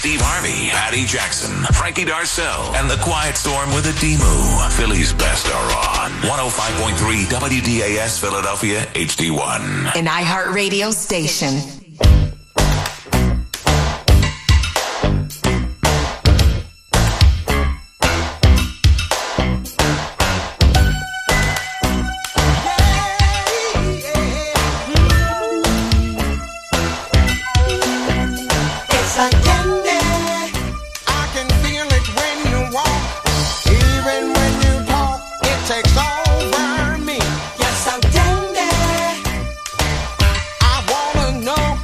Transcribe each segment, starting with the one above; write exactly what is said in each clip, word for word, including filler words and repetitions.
Steve Harvey, Patty Jackson, Frankie Darcell, and The Quiet Storm with Adimu. Philly's best are on one oh five point three W D A S Philadelphia H D one. An iHeartRadio station. I wanna know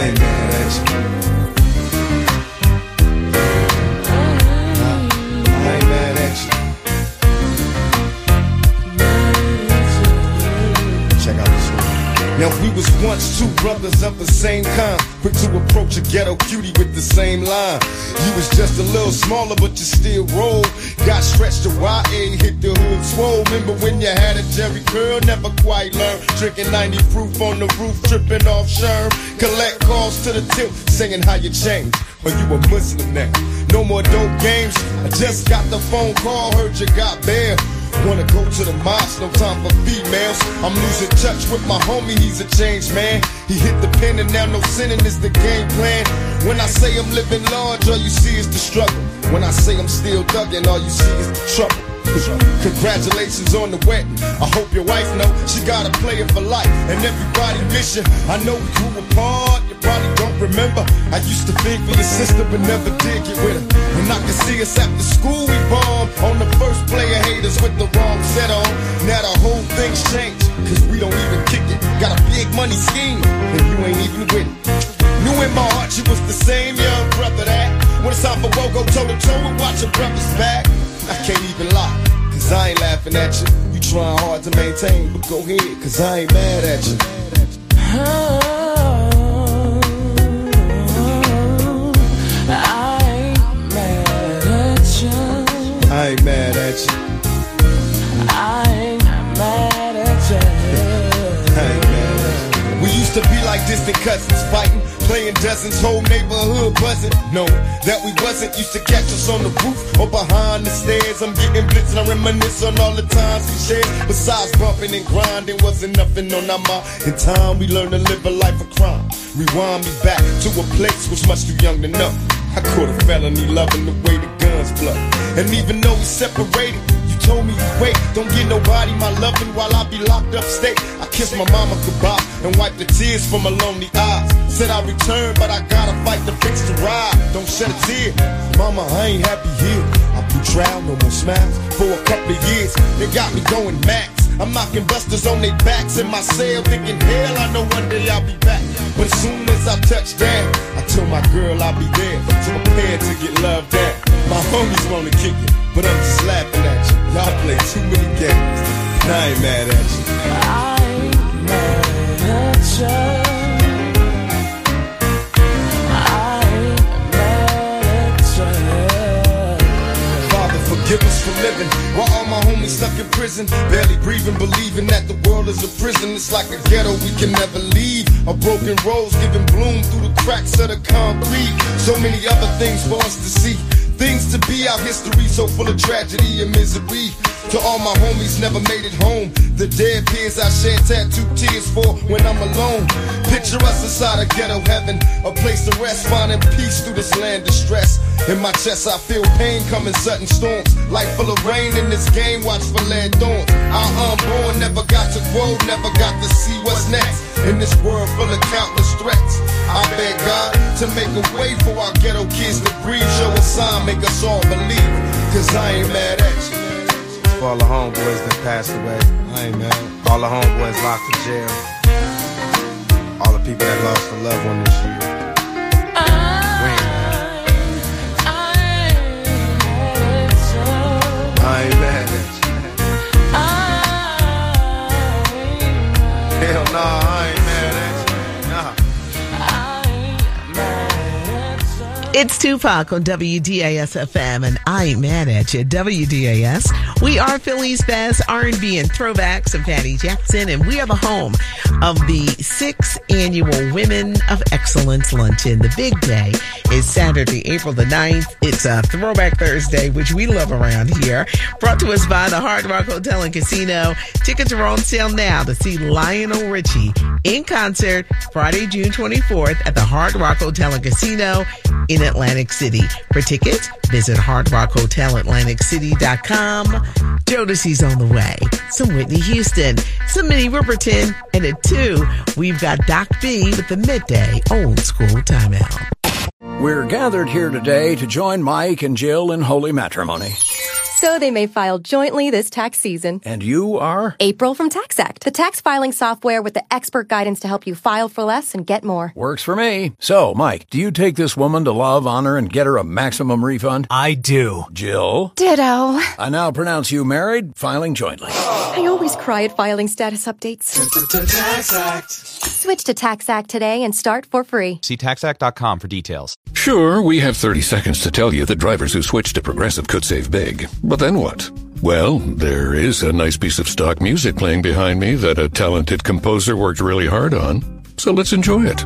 I ain't mad at you. Nah, I ain't mad at you. Check out this one. Now we was once two brothers of the same kind, quick to approach a ghetto cutie with the same line. You was just a little smaller, but you still roll. Got stretched to Y A, hit the hood swole. Remember when you had a Jerry curl, never quite learned. Drinking ninety proof on the roof, tripping off Sherm. Collect calls to the tip, singing how you changed. Or you a Muslim now, no more dope games. I just got the phone call, heard you got bail. Wanna go to the mosque, no time for females. I'm losing touch with my homie, he's a changed man. He hit the pen and now no sinning is the game plan. When I say I'm living large, all you see is the struggle. When I say I'm still thugging, all you see is the trouble. Congratulations on the wedding. I hope your wife know she got a player for life, and everybody miss you. I know we grew apart, you probably don't remember. I used to think for your sister, but never did get with her. When I could see us after school, we bombed on the first player haters with the wrong set on. Now the whole thing's changed, cause we don't even kick it. Got a big money scheme, and you ain't even with it. Knew in my heart you was the same young brother that when it's time for woe, go toe to toe and watch your brother's back. I can't even lie, cause I ain't laughing at you. You trying hard to maintain, but go ahead, cause I ain't mad at you. Oh, I ain't mad at you. I ain't mad at you. I ain't mad at you. I ain't mad at you. We used to be like distant cousins fighting, playing dozens, whole neighborhood buzzing. No, that we wasn't. Used to catch us on the roof or behind the stairs. I'm getting blitzed and I reminisce on all the times we shared. Besides bumping and grinding, wasn't nothing on our mind. In time, we learned to live a life of crime. Rewind me back to a place was much too young to know. I caught a felony loving the way the guns blow. And even though we separated, you told me you wait, don't get nobody my loving while I be locked up state. I kissed my mama goodbye and wiped the tears from my lonely eyes. Said I return, but I gotta fight to fix the ride. Don't shed a tear, mama, I ain't happy here. I put trial, no more smiles for a couple of years. They got me going max. I'm knocking busters on their backs in my cell, thinking hell, I know one day I'll be back. But as soon as I touch down, I told my girl I'll be there, so prepared to get loved down. My homies wanna kick it, but I'm just laughing at you. Y'all play too many games, and I ain't mad at you. I ain't mad at you. Forgive us for living while all my homies stuck in prison, barely breathing, believing that the world is a prison. It's like a ghetto we can never leave. A broken rose giving bloom through the cracks of the concrete. So many other things for us to see, things to be. Our history so full of tragedy and misery. To all my homies never made it home, the dead peers I shed tattooed tears for when I'm alone. Picture us inside a ghetto heaven, a place to rest, finding peace through this land of stress. In my chest I feel pain coming sudden storms, life full of rain in this game, watch for lead thorns. Our unborn never got to grow, never got to see what's next. In this world full of countless threats, I beg God to make a way for our ghetto kids to breathe. Show a sign, make us all believe, cause I ain't mad at you. For all the homeboys that passed away, I ain't mad. all the homeboys locked in jail, all the people that lost a loved one this year. We ain't mad. I ain't mad at you. Hell nah, I ain't mad at you. Nah. It's Tupac on W D A S F M, and I ain't mad at you. W D A S. We are Philly's best R and B and throwbacks of Patty Jackson, and we are the home of the sixth annual Women of Excellence Luncheon. The big day is Saturday, April the ninth. It's a Throwback Thursday, which we love around here. Brought to us by the Hard Rock Hotel and Casino. Tickets are on sale now to see Lionel Richie in concert Friday, June twenty-fourth at the Hard Rock Hotel and Casino in Atlantic City. For tickets, visit hard rock hotel atlantic city dot com. Jodeci's on the way. Some Whitney Houston, some Minnie Riperton, and at two, we've got Doc B with the Midday Old School Timeout. We're gathered here today to join Mike and Jill in holy matrimony. so they may file jointly this tax season. And you are? April from TaxAct, the tax filing software with the expert guidance to help you file for less and get more. Works for me. So, Mike, do you take this woman to Love, Honor, and get her a maximum refund? I do. Jill? Ditto. I now pronounce you married, filing jointly. I always cry at filing status updates. TaxAct. Switch to TaxAct today and start for free. See tax act dot com for details. Sure, we have thirty seconds to tell you that drivers who switch to Progressive could save big. But then what? Well, there is a nice piece of stock music playing behind me that a talented composer worked really hard on. So let's enjoy it.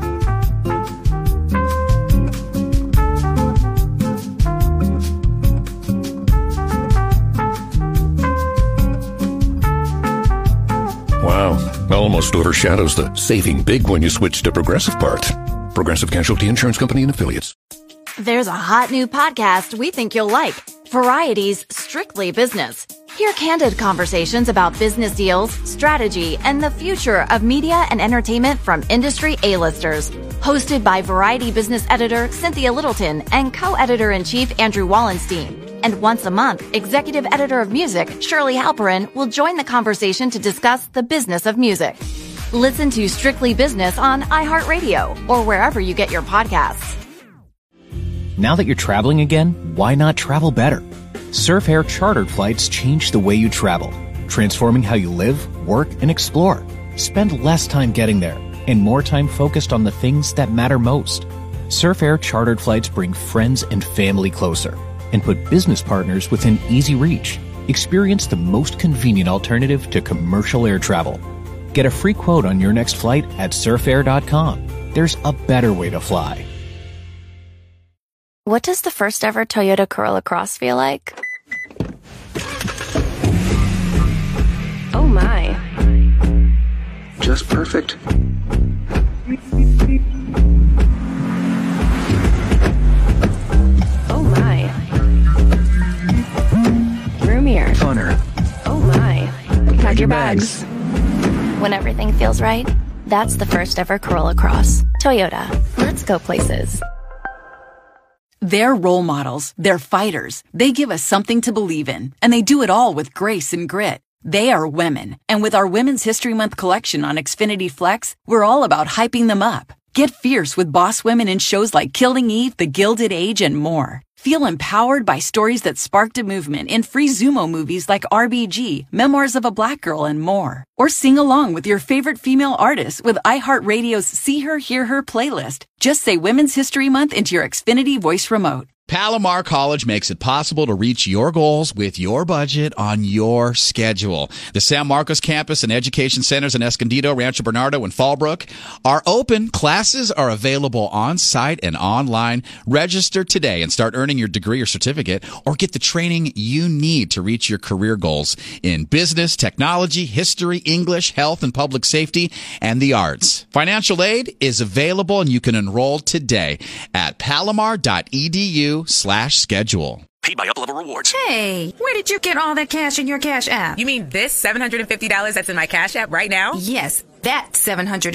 Wow, almost overshadows the saving big when you switch to Progressive part. Progressive Casualty Insurance Company and Affiliates. There's a hot new podcast we think you'll like. Variety's Strictly Business. Hear candid conversations about business deals, strategy, and the future of media and entertainment from industry A-listers. Hosted by Variety business editor Cynthia Littleton and co-editor-in-chief Andrew Wallenstein. And once a month, executive editor of music Shirley Halperin will join the conversation to discuss the business of music. Listen to Strictly Business on iHeartRadio or wherever you get your podcasts. Now that you're traveling again, why not travel better? Surf Air chartered flights change the way you travel, transforming how you live, work, and explore. Spend less time getting there and more time focused on the things that matter most. Surf Air chartered flights bring friends and family closer and put business partners within easy reach. Experience the most convenient alternative to commercial air travel. Get a free quote on your next flight at surf air dot com. There's a better way to fly. What does the first ever Toyota Corolla Cross feel like? Oh my. Just perfect. Oh my. Roomier. Funner. Oh my. Pack your bags. When everything feels right, that's the first ever Corolla Cross. Toyota. Let's go places. They're role models. They're fighters. They give us something to believe in, and they do it all with grace and grit. They are women, and with our Women's History Month collection on Xfinity Flex, we're all about hyping them up. Get fierce with boss women in shows like Killing Eve, The Gilded Age, and more. Feel empowered by stories that sparked a movement in free Zumo movies like R B G, Memoirs of a Black Girl, and more. Or sing along with your favorite female artists with iHeartRadio's See Her, Hear Her playlist. Just say Women's History Month into your Xfinity voice remote. Palomar College makes it possible to reach your goals with your budget on your schedule. The San Marcos campus and education centers in Escondido, Rancho Bernardo, and Fallbrook are open. Classes are available on-site and online. Register today and start earning your degree or certificate, or get the training you need to reach your career goals in business, technology, history, English, health and public safety, and the arts. Financial aid is available, and you can enroll today at palomar dot e d u slash schedule. Paid by Up-Level Rewards. Hey, where did you get all that cash in your Cash App? You mean this seven hundred fifty dollars that's in my Cash App right now? Yes, that seven hundred